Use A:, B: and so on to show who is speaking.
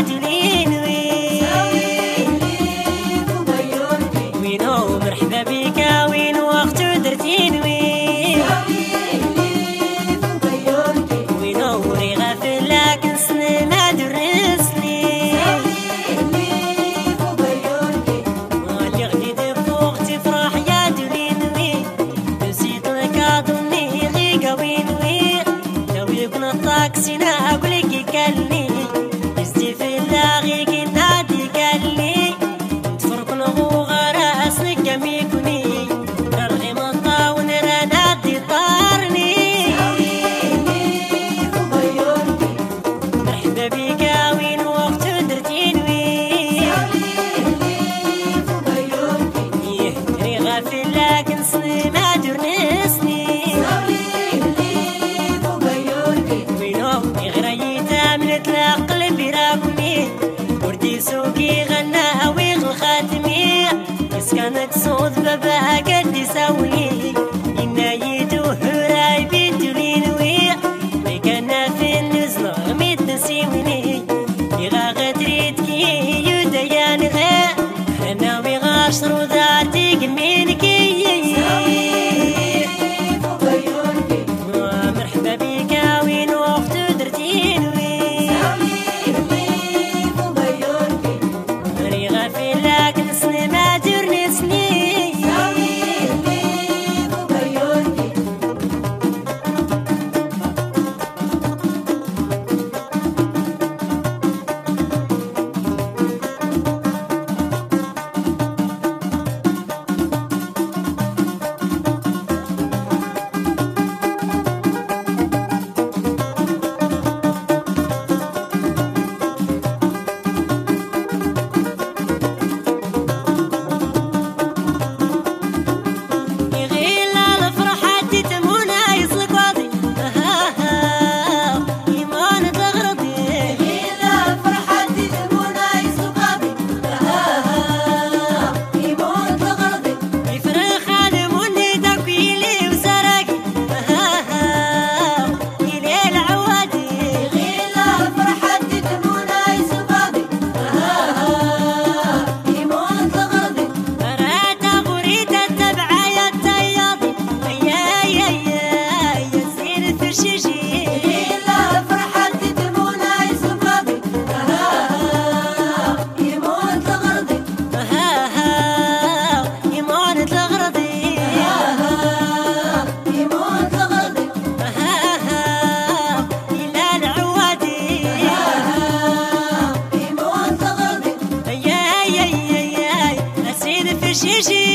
A: دولين وينو مرحبا بك وين وقت درتين وينو ريغا فلاك نسن ما درسني اللي غدي دفوق تفرح يا دولين نسيت لك اظني غيقا وين لو يكون الطاكسي ناقول لك يكلني يزدي في اللاغي كنادي قالني تفرق الغوغا راسك كميكوني رغي مطاون رانادي طارني مرحبا بك وين وقت درتين ريغا فلاك نسني ما درنسني قلبي راكمي وردي سوقي غناها ويغ الخاتمي مسكنك صوت بابا قد يساولي إنا يدو هراي بيدولين وي كان في النزل غميت نسيوني يغا غدريت كي يديان غا أنا ويغاشر ذاتي قمينكي مرحبا بك وين وقت درتين Gigi